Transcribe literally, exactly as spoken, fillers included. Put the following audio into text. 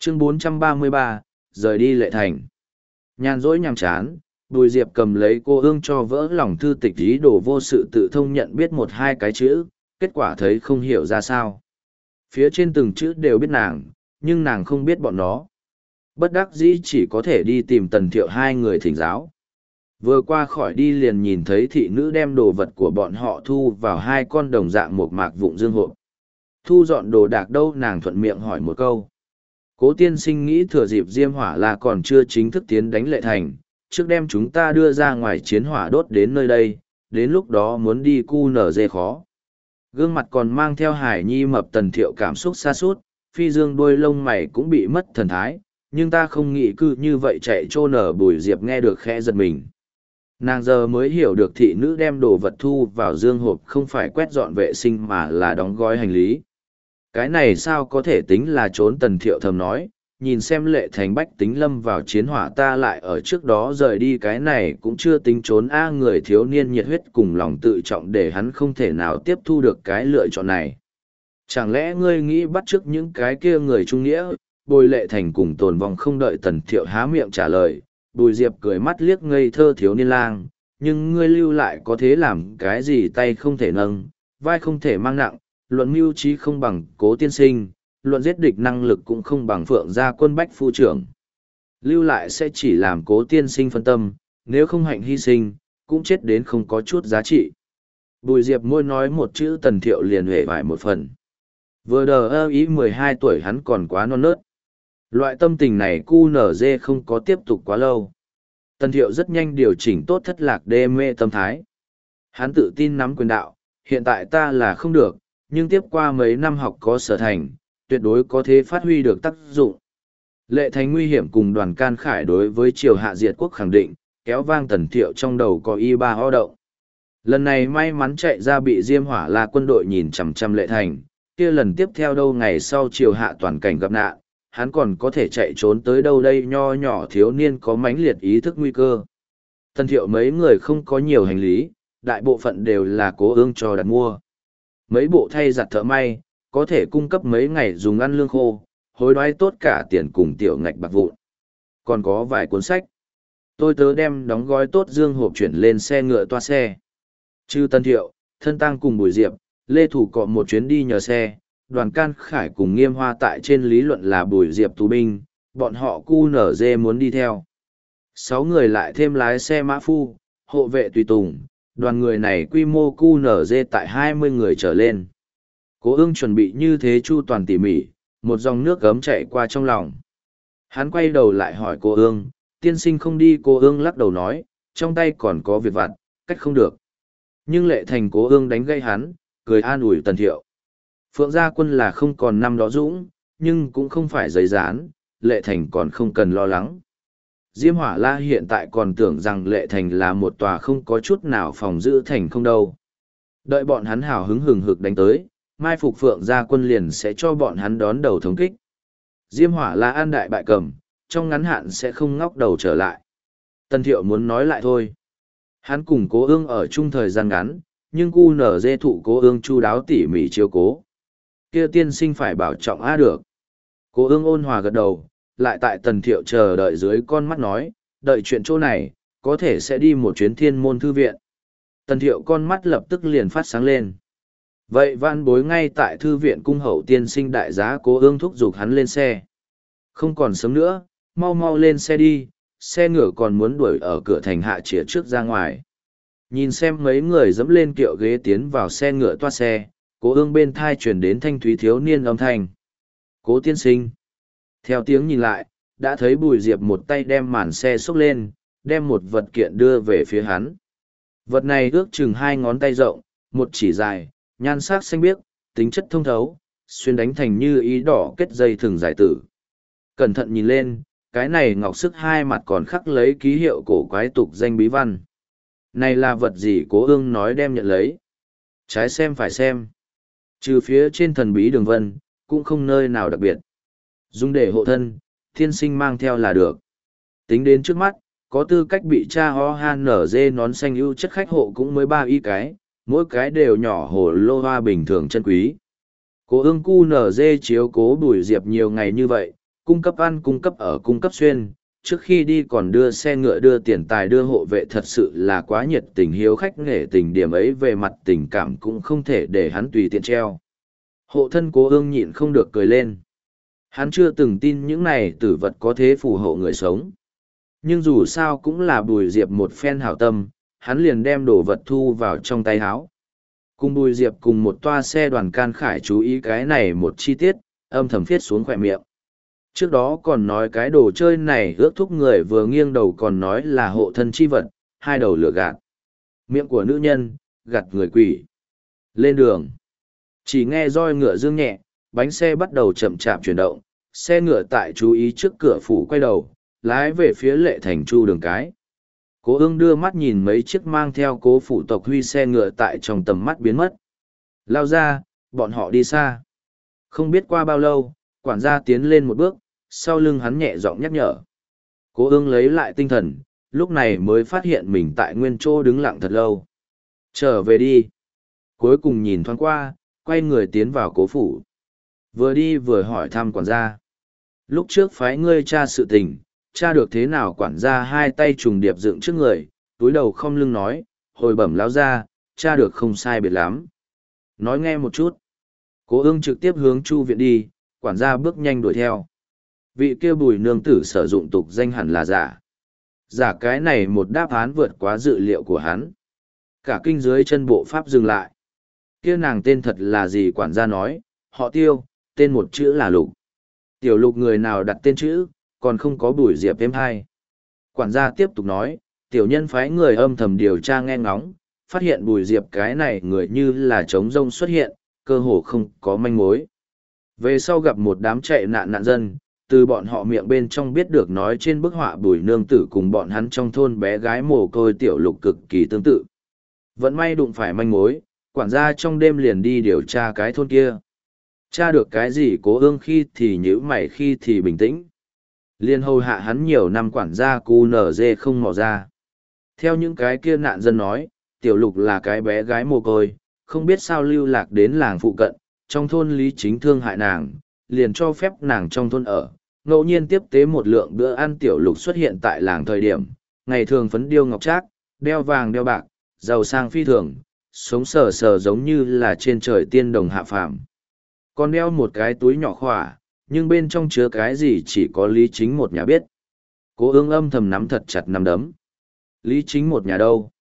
Chương bốn trăm ba mươi ba, rời đi Lệ Thành. Nhàn rỗi nhàm chán, Bùi Diệp cầm lấy cô ương cho vỡ lòng thư tịch ý đồ vô sự tự thông nhận biết một hai cái chữ, kết quả thấy không hiểu ra sao. Phía trên từng chữ đều biết nàng, nhưng nàng không biết bọn nó. Bất đắc dĩ chỉ có thể đi tìm Tần Thiệu hai người thỉnh giáo. Vừa qua khỏi đi liền nhìn thấy thị nữ đem đồ vật của bọn họ thu vào hai con đồng dạng một mạc vụn dương hộp. Thu dọn đồ đạc đâu, nàng thuận miệng hỏi một câu. Cố tiên sinh nghĩ thừa dịp Diêm Hỏa là còn chưa chính thức tiến đánh Lệ Thành, trước đem chúng ta đưa ra ngoài chiến hỏa đốt đến nơi đây, đến lúc đó muốn đi cu nở dê khó. Gương mặt còn mang theo hải nhi mập Tần Thiệu cảm xúc xa sút phi dương đuôi lông mày cũng bị mất thần thái, nhưng ta không nghĩ cứ như vậy chạy trô nở. Bùi Diệp nghe được khẽ giật mình. Nàng giờ mới hiểu được thị nữ đem đồ vật thu vào dương hộp không phải quét dọn vệ sinh mà là đóng gói hành lý. Cái này sao có thể tính là trốn? Tần Thiệu thầm nói, nhìn xem Lệ Thành bách tính lâm vào chiến hỏa ta lại ở trước đó rời đi, cái này cũng chưa tính trốn a. Người thiếu niên nhiệt huyết cùng lòng tự trọng để hắn không thể nào tiếp thu được cái lựa chọn này. Chẳng lẽ ngươi nghĩ bắt chước những cái kia người trung nghĩa, bồi Lệ Thành cùng tồn vong? Không đợi Tần Thiệu há miệng trả lời, Bùi Diệp cười mắt liếc ngây thơ thiếu niên lang, nhưng ngươi lưu lại có thế làm cái gì? Tay không thể nâng, vai không thể mang nặng, luận mưu trí không bằng Cố tiên sinh, luận giết địch năng lực cũng không bằng Phượng gia quân bách phu trưởng. Lưu lại sẽ chỉ làm Cố tiên sinh phân tâm, nếu không hạnh hy sinh, cũng chết đến không có chút giá trị. Bùi Diệp môi nói một chữ, Tần Thiệu liền huệ vải một phần. Vừa đờ ơ ý mười hai tuổi hắn còn quá non nớt. Loại tâm tình này cu nở dê không có tiếp tục quá lâu. Tần Thiệu rất nhanh điều chỉnh tốt thất lạc đê mê tâm thái. Hắn tự tin nắm quyền đạo, hiện tại ta là không được, nhưng tiếp qua mấy năm học có sở thành, tuyệt đối có thể phát huy được tác dụng. Lệ Thành nguy hiểm cùng Đoàn Can Khải đối với triều hạ diệt quốc khẳng định, kéo vang Tần Thiệu trong đầu có y ba ho động. Lần này may mắn chạy ra bị Diêm Hỏa là quân đội nhìn chằm chằm Lệ Thành, kia lần tiếp theo đâu ngày sau triều hạ toàn cảnh gặp nạn, hắn còn có thể chạy trốn tới đâu đây? Nho nhỏ thiếu niên có mãnh liệt ý thức nguy cơ. Tần Thiệu mấy người không có nhiều hành lý, đại bộ phận đều là Cố ương cho đặt mua. Mấy bộ thay giặt thợ may, có thể cung cấp mấy ngày dùng ăn lương khô, hối đoái tốt cả tiền cùng tiểu ngạch bạc vụn. Còn có vài cuốn sách. Tôi tớ đem đóng gói tốt dương hộp chuyển lên xe ngựa toa xe. Trừ Tần Thiệu, Thân Tăng cùng Bùi Diệp, Lê Thủ cọ một chuyến đi nhờ xe. Đoàn Can Khải cùng Nghiêm Hoa tại trên lý luận là Bùi Diệp tù binh, bọn họ cu nở dê muốn đi theo. Sáu người lại thêm lái xe mã phu, hộ vệ tùy tùng, đoàn người này quy mô cu nở dê tại hai mươi người trở lên. Cố ương chuẩn bị như thế chu toàn tỉ mỉ, một dòng nước gấm chạy qua trong lòng. Hắn quay đầu lại hỏi cô ương, tiên sinh không đi? Cô ương lắc đầu nói, trong tay còn có việc vặt, cách không được. Nhưng Lệ Thành Cố ương đánh gây hắn, cười an ủi Tần Thiệu. Phượng gia quân là không còn năm đó dũng, nhưng cũng không phải giấy rán, Lệ Thành còn không cần lo lắng. Diêm Hỏa La hiện tại còn tưởng rằng Lệ Thành là một tòa không có chút nào phòng giữ thành không đâu. Đợi bọn hắn hào hứng hừng hực đánh tới, mai phục Phượng gia quân liền sẽ cho bọn hắn đón đầu thống kích. Diêm Hỏa La an đại bại cầm, trong ngắn hạn sẽ không ngóc đầu trở lại. Tần Thiệu muốn nói lại thôi. Hắn cùng Cố ương ở chung thời gian ngắn, nhưng cu nở dê thụ Cố ương chu đáo tỉ mỉ chiếu cố. Kia tiên sinh phải bảo trọng a được. Cố ương ôn hòa gật đầu, lại tại Tần Thiệu chờ đợi dưới con mắt nói, đợi chuyện chỗ này, có thể sẽ đi một chuyến Thiên Môn thư viện. Tần Thiệu con mắt lập tức liền phát sáng lên. Vậy vạn bối ngay tại thư viện cung hậu tiên sinh đại giá. Cố ương thúc giục hắn lên xe. Không còn sớm nữa, mau mau lên xe đi, xe ngựa còn muốn đuổi ở cửa thành hạ chĩa trước ra ngoài. Nhìn xem mấy người dẫm lên kiệu ghế tiến vào xe ngựa toa xe, Cố ương bên thai chuyển đến thanh thúy thiếu niên âm thanh. Cố tiên sinh. Theo tiếng nhìn lại, đã thấy Bùi Diệp một tay đem màn xe xốc lên, đem một vật kiện đưa về phía hắn. Vật này ước chừng hai ngón tay rộng, một chỉ dài, nhan sắc xanh biếc, tính chất thông thấu, xuyên đánh thành như ý đỏ kết dây thừng giải tử. Cẩn thận nhìn lên, cái này ngọc sức hai mặt còn khắc lấy ký hiệu cổ quái tục danh bí văn. Này là vật gì? Cố ương nói đem nhận lấy. Trái xem phải xem. Trừ phía trên thần bí đường vân, cũng không nơi nào đặc biệt. Dùng để hộ thân, thiên sinh mang theo là được. Tính đến trước mắt, có tư cách bị cha ho han nở dê nón xanh ưu chất khách hộ cũng mới ba y cái, mỗi cái đều nhỏ hồ lô hoa bình thường chân quý. Cố ương cu nở dê chiếu cố Bùi Diệp nhiều ngày như vậy, cung cấp ăn cung cấp ở cung cấp xuyên, trước khi đi còn đưa xe ngựa đưa tiền tài đưa hộ vệ, thật sự là quá nhiệt tình hiếu khách nghệ tình, điểm ấy về mặt tình cảm cũng không thể để hắn tùy tiện treo. Hộ thân Cố Ương nhịn không được cười lên. Hắn chưa từng tin những này tử vật có thế phù hộ người sống. Nhưng dù sao cũng là Bùi Diệp một phen hảo tâm, hắn liền đem đồ vật thu vào trong tay áo. Cùng Bùi Diệp cùng một toa xe đoàn can khải chú ý cái này một chi tiết, âm thầm viết xuống khỏe miệng. Trước đó còn nói cái đồ chơi này ước thúc người, vừa nghiêng đầu còn nói là hộ thân chi vật, hai đầu lửa gạt. Miệng của nữ nhân, gạt người quỷ. Lên đường. Chỉ nghe roi ngựa dương nhẹ, bánh xe bắt đầu chậm chạp chuyển động, xe ngựa tại chú ý trước cửa phủ quay đầu, lái về phía Lệ Thành Chu đường cái. Cố Ương đưa mắt nhìn mấy chiếc mang theo Cố phủ tộc huy xe ngựa tại trong tầm mắt biến mất. Lao ra, bọn họ đi xa. Không biết qua bao lâu, quản gia tiến lên một bước, sau lưng hắn nhẹ giọng nhắc nhở. Cố Ương lấy lại tinh thần, lúc này mới phát hiện mình tại nguyên chỗ đứng lặng thật lâu. Trở về đi. Cuối cùng nhìn thoáng qua, quay người tiến vào Cố phủ. Vừa đi vừa hỏi thăm quản gia. Lúc trước phái ngươi tra sự tình, tra được thế nào? Quản gia hai tay trùng điệp dựng trước người, túi đầu không lưng nói, hồi bẩm lão gia, tra được không sai biệt lắm. Nói nghe một chút. Cố Ương trực tiếp hướng Chu viện đi, quản gia bước nhanh đuổi theo. Vị kia Bùi nương tử sử dụng tục danh hẳn là giả. Giả cái này một đáp án vượt quá dự liệu của hắn. Cả kinh dưới chân bộ pháp dừng lại. Kia nàng tên thật là gì? Quản gia nói, họ Tiêu, tên một chữ là Lục. Tiểu Lục người nào đặt tên chữ, còn không có Bùi Diệp thêm hai. Quản gia tiếp tục nói, tiểu nhân phái người âm thầm điều tra nghe ngóng, phát hiện Bùi Diệp cái này người như là trống rông xuất hiện, cơ hồ không có manh mối. Về sau gặp một đám chạy nạn nạn dân, từ bọn họ miệng bên trong biết được nói trên bức họa Bùi nương tử cùng bọn hắn trong thôn bé gái mồ côi Tiểu Lục cực kỳ tương tự. Vẫn may đụng phải manh mối, quản gia trong đêm liền đi điều tra cái thôn kia. Tra được cái gì? Cố Ương khi thì nhíu mày khi thì bình tĩnh. Liên hầu hạ hắn nhiều năm quản gia cu nở dê không mò ra. Theo những cái kia nạn dân nói, Tiểu Lục là cái bé gái mồ côi, không biết sao lưu lạc đến làng phụ cận, trong thôn Lý Chính thương hại nàng, liền cho phép nàng trong thôn ở, ngẫu nhiên tiếp tế một lượng bữa ăn. Tiểu Lục xuất hiện tại làng thời điểm, ngày thường phấn điêu ngọc trác, đeo vàng đeo bạc, giàu sang phi thường, sống sờ sờ giống như là trên trời tiên đồng hạ phàm. Còn đeo một cái túi nhỏ khỏa, nhưng bên trong chứa cái gì chỉ có Lý Chính một nhà biết. Cố Ương âm thầm nắm thật chặt nắm đấm. Lý Chính một nhà đâu?